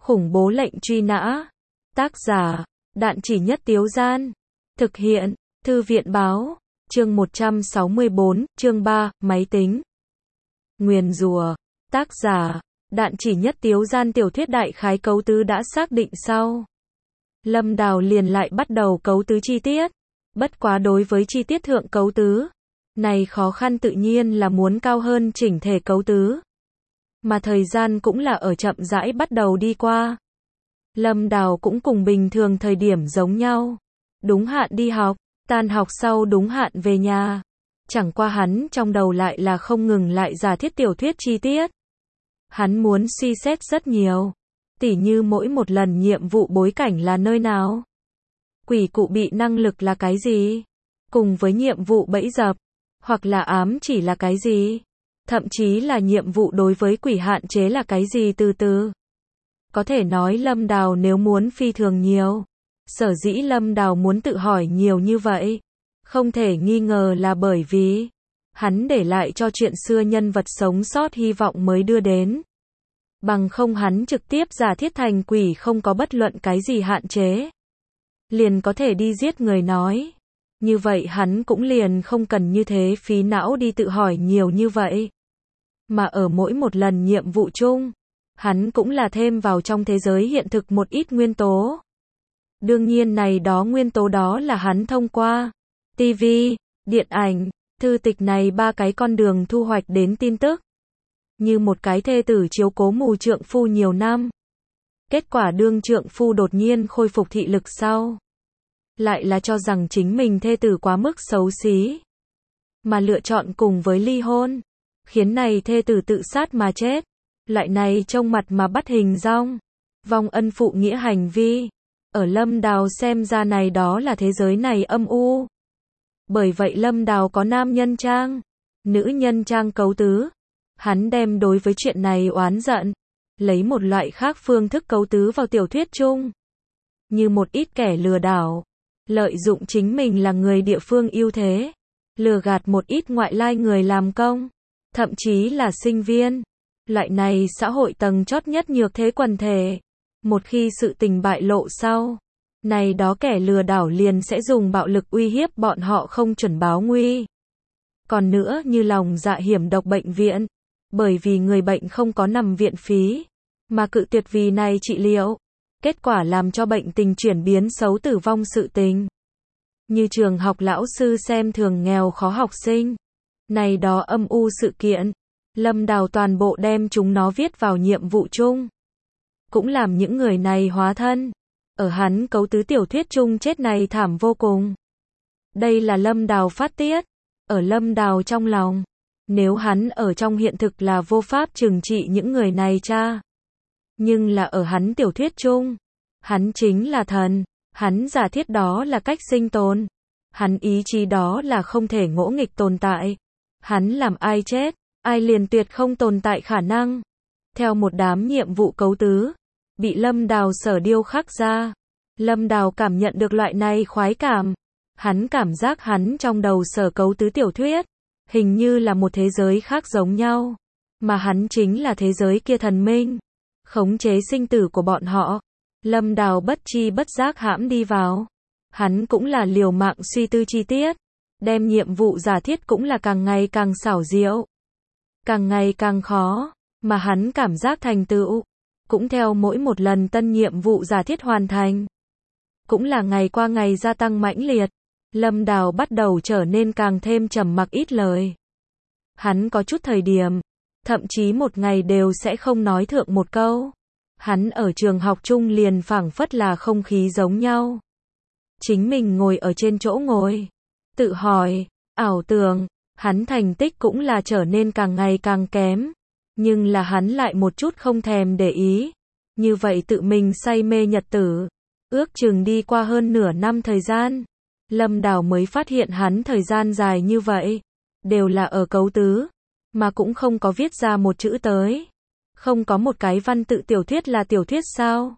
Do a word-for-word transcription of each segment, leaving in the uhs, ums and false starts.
Khủng bố lệnh truy nã. Tác giả, Đạn Chỉ Nhất Tiếu Gian. Thực hiện, Thư viện Báo. Chương một trăm sáu mươi bốn, chương ba, Máy tính. Nguyền rủa. Tác giả, Đạn Chỉ Nhất Tiếu Gian. Tiểu thuyết đại khái cấu tứ đã xác định sau. Lâm Đào liền lại bắt đầu cấu tứ chi tiết. Bất quá đối với chi tiết thượng cấu tứ, này khó khăn tự nhiên là muốn cao hơn chỉnh thể cấu tứ. Mà thời gian cũng là ở chậm rãi bắt đầu đi qua. Lâm Đào cũng cùng bình thường thời điểm giống nhau. Đúng hạn đi học, tan học sau đúng hạn về nhà. Chẳng qua hắn trong đầu lại là không ngừng lại giả thiết tiểu thuyết chi tiết. Hắn muốn suy xét rất nhiều. Tỉ như mỗi một lần nhiệm vụ bối cảnh là nơi nào. Quỷ cụ bị năng lực là cái gì? Cùng với nhiệm vụ bẫy dập, hoặc là ám chỉ là cái gì? Thậm chí là nhiệm vụ đối với quỷ hạn chế là cái gì từ từ. Có thể nói Lâm Đào nếu muốn phi thường nhiều. Sở dĩ Lâm Đào muốn tự hỏi nhiều như vậy. Không thể nghi ngờ là bởi vì hắn để lại cho chuyện xưa nhân vật sống sót hy vọng mới đưa đến. Bằng không hắn trực tiếp giả thiết thành quỷ không có bất luận cái gì hạn chế. Liền có thể đi giết người nói. Như vậy hắn cũng liền không cần như thế phí não đi tự hỏi nhiều như vậy. Mà ở mỗi một lần nhiệm vụ chung, hắn cũng là thêm vào trong thế giới hiện thực một ít nguyên tố. Đương nhiên này đó nguyên tố đó là hắn thông qua ti vi, điện ảnh, thư tịch này ba cái con đường thu hoạch đến tin tức. Như một cái thê tử chiếu cố mù trượng phu nhiều năm. Kết quả đương trượng phu đột nhiên khôi phục thị lực sau. Lại là cho rằng chính mình thê tử quá mức xấu xí. Mà lựa chọn cùng với ly hôn. Khiến này thê tử tự sát mà chết. Loại này trông mặt mà bắt hình dong. Vong ân phụ nghĩa hành vi. Ở Lâm Đào xem ra này đó là thế giới này âm u. Bởi vậy Lâm Đào có nam nhân trang, nữ nhân trang cấu tứ. Hắn đem đối với chuyện này oán giận. Lấy một loại khác phương thức cấu tứ vào tiểu thuyết chung. Như một ít kẻ lừa đảo. Lợi dụng chính mình là người địa phương ưu thế. Lừa gạt một ít ngoại lai người làm công. Thậm chí là sinh viên. Loại này xã hội tầng chót nhất nhược thế quần thể. Một khi sự tình bại lộ sau. Này đó kẻ lừa đảo liền sẽ dùng bạo lực uy hiếp bọn họ không chuẩn báo nguy. Còn nữa như lòng dạ hiểm độc bệnh viện. Bởi vì người bệnh không có nằm viện phí. Mà cự tuyệt vì này trị liệu. Kết quả làm cho bệnh tình chuyển biến xấu tử vong sự tình. Như trường học lão sư xem thường nghèo khó học sinh. Này đó âm u sự kiện. Lâm Đào toàn bộ đem chúng nó viết vào nhiệm vụ chung. Cũng làm những người này hóa thân. Ở hắn cấu tứ tiểu thuyết chung chết này thảm vô cùng. Đây là Lâm Đào phát tiết. Ở Lâm Đào trong lòng. Nếu hắn ở trong hiện thực là vô pháp trừng trị những người này cha. Nhưng là ở hắn tiểu thuyết chung. Hắn chính là thần. Hắn giả thiết đó là cách sinh tồn. Hắn ý chí đó là không thể ngỗ nghịch tồn tại. Hắn làm ai chết, ai liền tuyệt không tồn tại khả năng. Theo một đám nhiệm vụ cấu tứ. Bị Lâm Đào sở điêu khắc ra. Lâm Đào cảm nhận được loại này khoái cảm. Hắn cảm giác hắn trong đầu sở cấu tứ tiểu thuyết. Hình như là một thế giới khác giống nhau. Mà hắn chính là thế giới kia thần minh. Khống chế sinh tử của bọn họ. Lâm Đào bất chi bất giác hãm đi vào. Hắn cũng là liều mạng suy tư chi tiết. Đem nhiệm vụ giả thiết cũng là càng ngày càng xảo diệu. Càng ngày càng khó. Mà hắn cảm giác thành tựu. Cũng theo mỗi một lần tân nhiệm vụ giả thiết hoàn thành. Cũng là ngày qua ngày gia tăng mãnh liệt. Lâm Đào bắt đầu trở nên càng thêm trầm mặc ít lời. Hắn có chút thời điểm. Thậm chí một ngày đều sẽ không nói thượng một câu. Hắn ở trường học chung liền phảng phất là không khí giống nhau. Chính mình ngồi ở trên chỗ ngồi. Tự hỏi, ảo tưởng, hắn thành tích cũng là trở nên càng ngày càng kém. Nhưng là hắn lại một chút không thèm để ý. Như vậy tự mình say mê nhật tử. Ước chừng đi qua hơn nửa năm thời gian. Lâm Đào mới phát hiện hắn thời gian dài như vậy. Đều là ở cấu tứ. Mà cũng không có viết ra một chữ tới. Không có một cái văn tự tiểu thuyết là tiểu thuyết sao?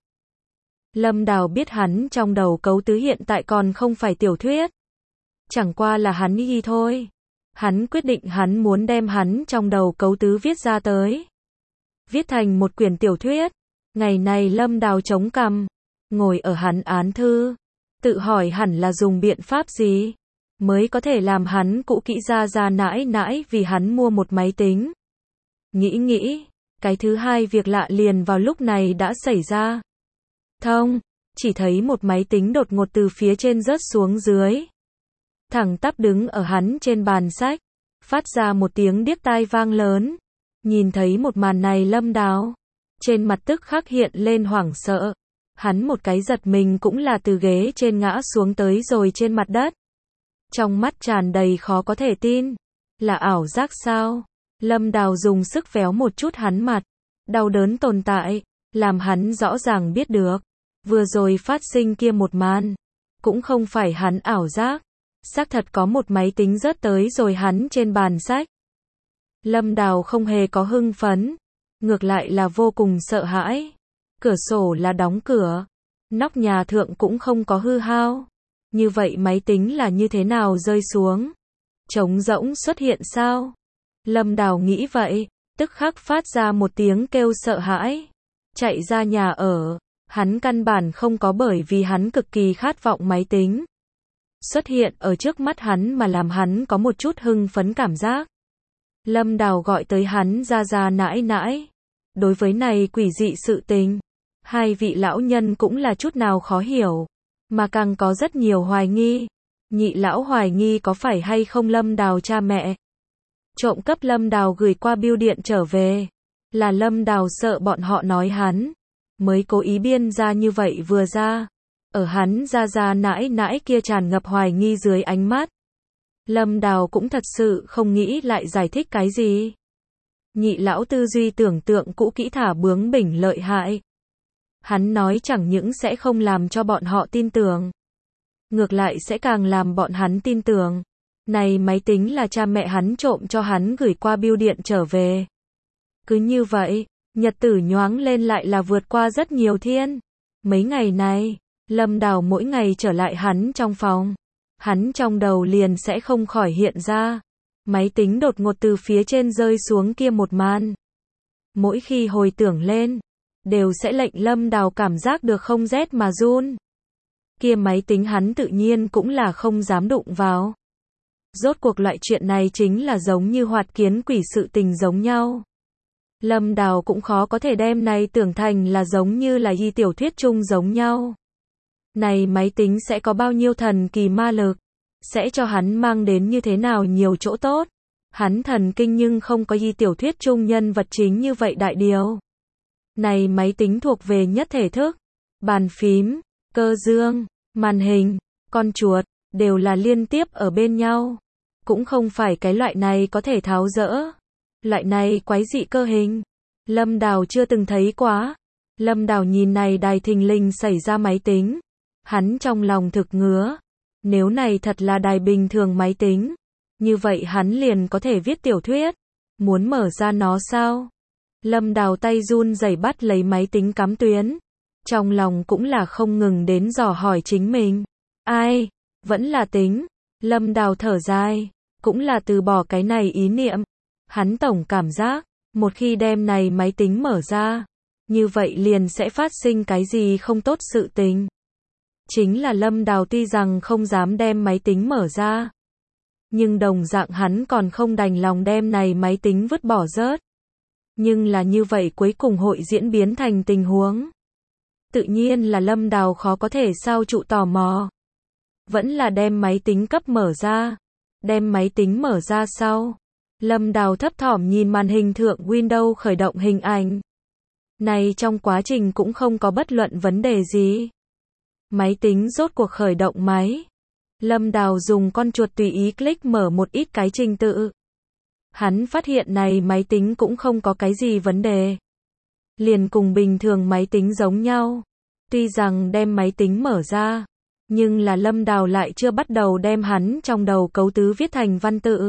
Lâm Đào biết hắn trong đầu cấu tứ hiện tại còn không phải tiểu thuyết. Chẳng qua là hắn nghĩ thôi. Hắn quyết định hắn muốn đem hắn trong đầu cấu tứ viết ra tới. Viết thành một quyển tiểu thuyết. Ngày này Lâm Đào chống cằm, ngồi ở hắn án thư, tự hỏi hẳn là dùng biện pháp gì mới có thể làm hắn cũ kỹ ra ra nãi nãi vì hắn mua một máy tính. Nghĩ nghĩ, cái thứ hai việc lạ liền vào lúc này đã xảy ra. Thông, chỉ thấy một máy tính đột ngột từ phía trên rớt xuống dưới. Thẳng tắp đứng ở hắn trên bàn sách, phát ra một tiếng điếc tai vang lớn. Nhìn thấy một màn này Lâm Đào, trên mặt tức khắc hiện lên hoảng sợ. Hắn một cái giật mình cũng là từ ghế trên ngã xuống tới rồi trên mặt đất. Trong mắt tràn đầy khó có thể tin. Là ảo giác sao? Lâm Đào dùng sức véo một chút hắn mặt. Đau đớn tồn tại, làm hắn rõ ràng biết được. Vừa rồi phát sinh kia một màn, cũng không phải hắn ảo giác. Xác thật có một máy tính rớt tới rồi hắn trên bàn sách. Lâm Đào không hề có hưng phấn, ngược lại là vô cùng sợ hãi. Cửa sổ là đóng cửa, nóc nhà thượng cũng không có hư hao. Như vậy máy tính là như thế nào rơi xuống? Trống rỗng xuất hiện sao? Lâm Đào nghĩ vậy, tức khắc phát ra một tiếng kêu sợ hãi. Chạy ra nhà ở, hắn căn bản không có bởi vì hắn cực kỳ khát vọng máy tính xuất hiện ở trước mắt hắn mà làm hắn có một chút hưng phấn cảm giác. Lâm Đào gọi tới hắn ra ra nãi nãi. Đối với này quỷ dị sự tình, hai vị lão nhân cũng là chút nào khó hiểu, mà càng có rất nhiều hoài nghi. Nhị lão hoài nghi có phải hay không Lâm Đào cha mẹ trộm cấp Lâm Đào gửi qua bưu điện trở về. Là Lâm Đào sợ bọn họ nói hắn, mới cố ý biên ra như vậy vừa ra. Ở hắn ra ra nãi nãi kia tràn ngập hoài nghi dưới ánh mắt. Lâm Đào cũng thật sự không nghĩ lại giải thích cái gì. Nhị lão tư duy tưởng tượng cũ kỹ thả bướng bỉnh lợi hại. Hắn nói chẳng những sẽ không làm cho bọn họ tin tưởng, ngược lại sẽ càng làm bọn hắn tin tưởng. Này máy tính là cha mẹ hắn trộm cho hắn gửi qua bưu điện trở về. Cứ như vậy, nhật tử nhoáng lên lại là vượt qua rất nhiều thiên. Mấy ngày này, Lâm Đào mỗi ngày trở lại hắn trong phòng. Hắn trong đầu liền sẽ không khỏi hiện ra máy tính đột ngột từ phía trên rơi xuống kia một màn. Mỗi khi hồi tưởng lên, đều sẽ lệnh Lâm Đào cảm giác được không rét mà run. Kia máy tính hắn tự nhiên cũng là không dám đụng vào. Rốt cuộc loại chuyện này chính là giống như hoạt kiến quỷ sự tình giống nhau. Lâm Đào cũng khó có thể đem này tưởng thành là giống như là y tiểu thuyết chung giống nhau. Này máy tính sẽ có bao nhiêu thần kỳ ma lực, sẽ cho hắn mang đến như thế nào nhiều chỗ tốt. Hắn thần kinh nhưng không có y tiểu thuyết chung nhân vật chính như vậy đại điều. Này máy tính thuộc về nhất thể thức, bàn phím, cơ dương, màn hình, con chuột, đều là liên tiếp ở bên nhau. Cũng không phải cái loại này có thể tháo dỡ. Loại này quái dị cơ hình, Lâm Đào chưa từng thấy quá. Lâm Đào nhìn này đài thình lình xảy ra máy tính. Hắn trong lòng thực ngứa. Nếu này thật là đài bình thường máy tính, như vậy hắn liền có thể viết tiểu thuyết. Muốn mở ra nó sao? Lâm Đào tay run rẩy bắt lấy máy tính cắm tuyến. Trong lòng cũng là không ngừng đến dò hỏi chính mình. Ai? Vẫn là tính. Lâm Đào thở dài, cũng là từ bỏ cái này ý niệm. Hắn tổng cảm giác, một khi đem này máy tính mở ra, như vậy liền sẽ phát sinh cái gì không tốt sự tình. Chính là Lâm Đào tuy rằng không dám đem máy tính mở ra, nhưng đồng dạng hắn còn không đành lòng đem này máy tính vứt bỏ rớt. Nhưng là như vậy cuối cùng hội diễn biến thành tình huống. Tự nhiên là Lâm Đào khó có thể sao trụ tò mò. Vẫn là đem máy tính cấp mở ra. Đem máy tính mở ra sau. Lâm Đào thấp thỏm nhìn màn hình thượng Windows khởi động hình ảnh. Này trong quá trình cũng không có bất luận vấn đề gì. Máy tính rốt cuộc khởi động máy. Lâm Đào dùng con chuột tùy ý click mở một ít cái trình tự. Hắn phát hiện này máy tính cũng không có cái gì vấn đề. Liền cùng bình thường máy tính giống nhau. Tuy rằng đem máy tính mở ra, nhưng là Lâm Đào lại chưa bắt đầu đem hắn trong đầu cấu tứ viết thành văn tự,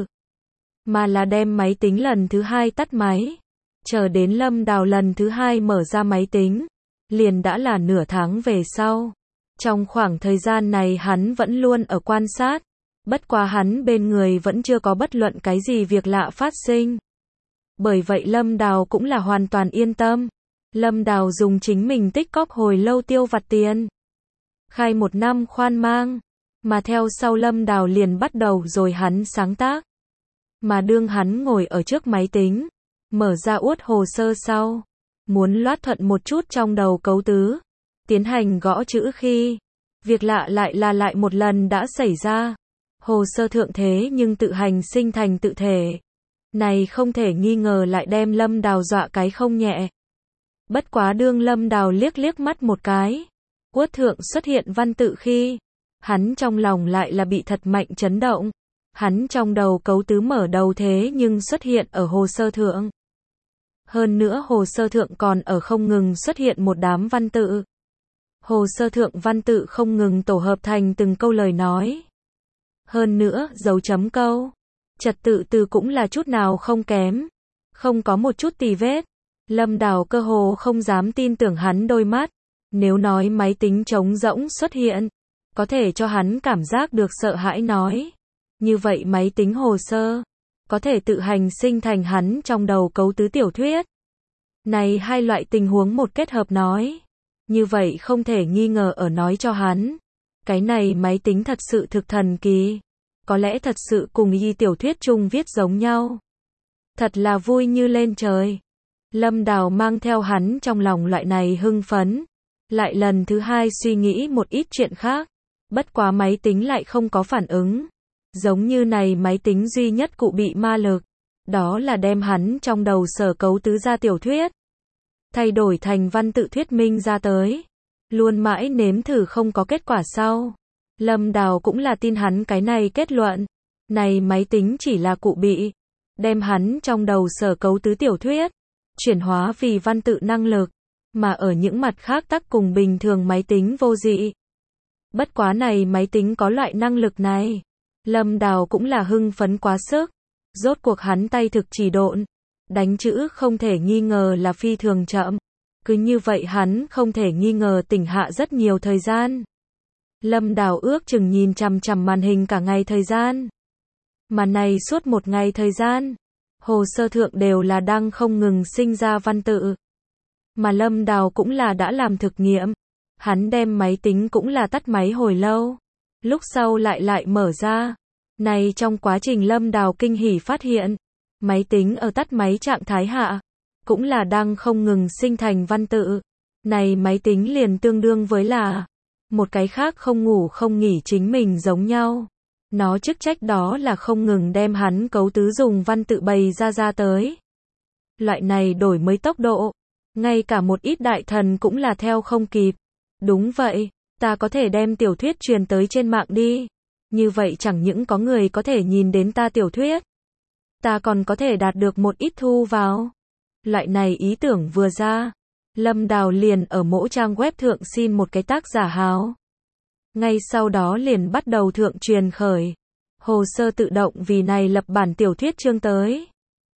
mà là đem máy tính lần thứ hai tắt máy. Chờ đến Lâm Đào lần thứ hai mở ra máy tính, liền đã là nửa tháng về sau. Trong khoảng thời gian này hắn vẫn luôn ở quan sát, bất quá hắn bên người vẫn chưa có bất luận cái gì việc lạ phát sinh. Bởi vậy Lâm Đào cũng là hoàn toàn yên tâm. Lâm Đào dùng chính mình tích cóp hồi lâu tiêu vặt tiền. Khai một năm khoan mang. Mà theo sau Lâm Đào liền bắt đầu rồi hắn sáng tác. Mà đương hắn ngồi ở trước máy tính, mở ra uất hồ sơ sau, muốn loát thuận một chút trong đầu cấu tứ, tiến hành gõ chữ khi, việc lạ lại là lại một lần đã xảy ra. Hồ sơ thượng thế nhưng tự hành sinh thành tự thể. Này không thể nghi ngờ lại đem Lâm Đào dọa cái không nhẹ. Bất quá đương Lâm Đào liếc liếc mắt một cái, uất thượng xuất hiện văn tự khi, hắn trong lòng lại là bị thật mạnh chấn động. Hắn trong đầu cấu tứ mở đầu thế nhưng xuất hiện ở hồ sơ thượng. Hơn nữa hồ sơ thượng còn ở không ngừng xuất hiện một đám văn tự. Hồ sơ thượng văn tự không ngừng tổ hợp thành từng câu lời nói. Hơn nữa, dấu chấm câu, trật tự từ cũng là chút nào không kém. Không có một chút tì vết. Lâm Đào cơ hồ không dám tin tưởng hắn đôi mắt. Nếu nói máy tính trống rỗng xuất hiện, có thể cho hắn cảm giác được sợ hãi nói. Như vậy máy tính hồ sơ, có thể tự hành sinh thành hắn trong đầu cấu tứ tiểu thuyết. Này hai loại tình huống một kết hợp nói. Như vậy không thể nghi ngờ ở nói cho hắn. Cái này máy tính thật sự thực thần kỳ. Có lẽ thật sự cùng y tiểu thuyết chung viết giống nhau. Thật là vui như lên trời. Lâm Đào mang theo hắn trong lòng loại này hưng phấn. Lại lần thứ hai suy nghĩ một ít chuyện khác. Bất quá máy tính lại không có phản ứng. Giống như này máy tính duy nhất cụ bị ma lực. Đó là đem hắn trong đầu sở cấu tứ ra tiểu thuyết. Thay đổi thành văn tự thuyết minh ra tới. Luôn mãi nếm thử không có kết quả sau. Lâm Đào cũng là tin hắn cái này kết luận. Này máy tính chỉ là cụ bị. Đem hắn trong đầu sở cấu tứ tiểu thuyết. Chuyển hóa vì văn tự năng lực. Mà ở những mặt khác tắc cùng bình thường máy tính vô dị. Bất quá này máy tính có loại năng lực này. Lâm Đào cũng là hưng phấn quá sức. Rốt cuộc hắn tay thực chỉ độn. Đánh chữ không thể nghi ngờ là phi thường chậm. Cứ như vậy hắn không thể nghi ngờ tỉnh hạ rất nhiều thời gian. Lâm Đào ước chừng nhìn chằm chằm màn hình cả ngày thời gian. Mà này suốt một ngày thời gian. Hồ sơ thượng đều là đang không ngừng sinh ra văn tự. Mà Lâm Đào cũng là đã làm thực nghiệm. Hắn đem máy tính cũng là tắt máy hồi lâu. Lúc sau lại lại mở ra. Này trong quá trình Lâm Đào kinh hỉ phát hiện. Máy tính ở tắt máy trạng thái hạ. Cũng là đang không ngừng sinh thành văn tự. Này máy tính liền tương đương với là. Một cái khác không ngủ không nghỉ chính mình giống nhau. Nó chức trách đó là không ngừng đem hắn cấu tứ dùng văn tự bày ra ra tới. Loại này đổi mới tốc độ. Ngay cả một ít đại thần cũng là theo không kịp. Đúng vậy. Ta có thể đem tiểu thuyết truyền tới trên mạng đi. Như vậy chẳng những có người có thể nhìn đến ta tiểu thuyết. Ta còn có thể đạt được một ít thu vào. Loại này ý tưởng vừa ra. Lâm Đào liền ở mỗi trang web thượng xin một cái tác giả hào. Ngay sau đó liền bắt đầu thượng truyền khởi. Hồ sơ tự động vì này lập bản tiểu thuyết chương tới.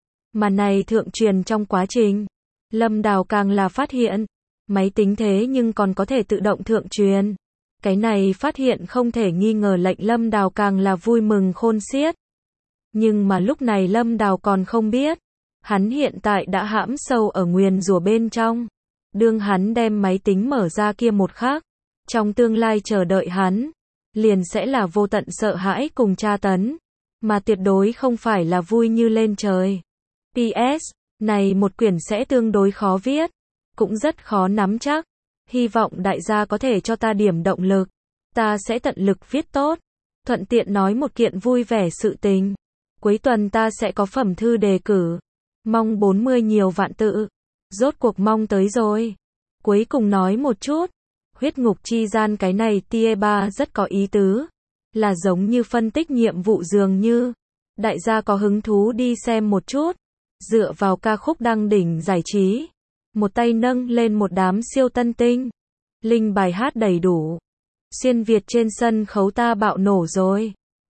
Mà này thượng truyền trong quá trình. Lâm Đào càng là phát hiện. Máy tính thế nhưng còn có thể tự động thượng truyền. Cái này phát hiện không thể nghi ngờ lệnh Lâm Đào càng là vui mừng khôn xiết. Nhưng mà lúc này Lâm Đào còn không biết. Hắn hiện tại đã hãm sâu ở nguyền rủa bên trong. Đương hắn đem máy tính mở ra kia một khắc. Trong tương lai chờ đợi hắn. Liền sẽ là vô tận sợ hãi cùng tra tấn. Mà tuyệt đối không phải là vui như lên trời. pê ét. Này một quyển sẽ tương đối khó viết. Cũng rất khó nắm chắc. Hy vọng đại gia có thể cho ta điểm động lực. Ta sẽ tận lực viết tốt. Thuận tiện nói một kiện vui vẻ sự tình. Cuối tuần ta sẽ có phẩm thư đề cử. Mong bốn mươi nhiều vạn tự. Rốt cuộc mong tới rồi. Cuối cùng nói một chút. Huyết ngục chi gian cái này tia ba rất có ý tứ. Là giống như phân tích nhiệm vụ dường như. Đại gia có hứng thú đi xem một chút. Dựa vào ca khúc đăng đỉnh giải trí. Một tay nâng lên một đám siêu tân tinh. Linh bài hát đầy đủ. Xuyên Việt trên sân khấu ta bạo nổ rồi.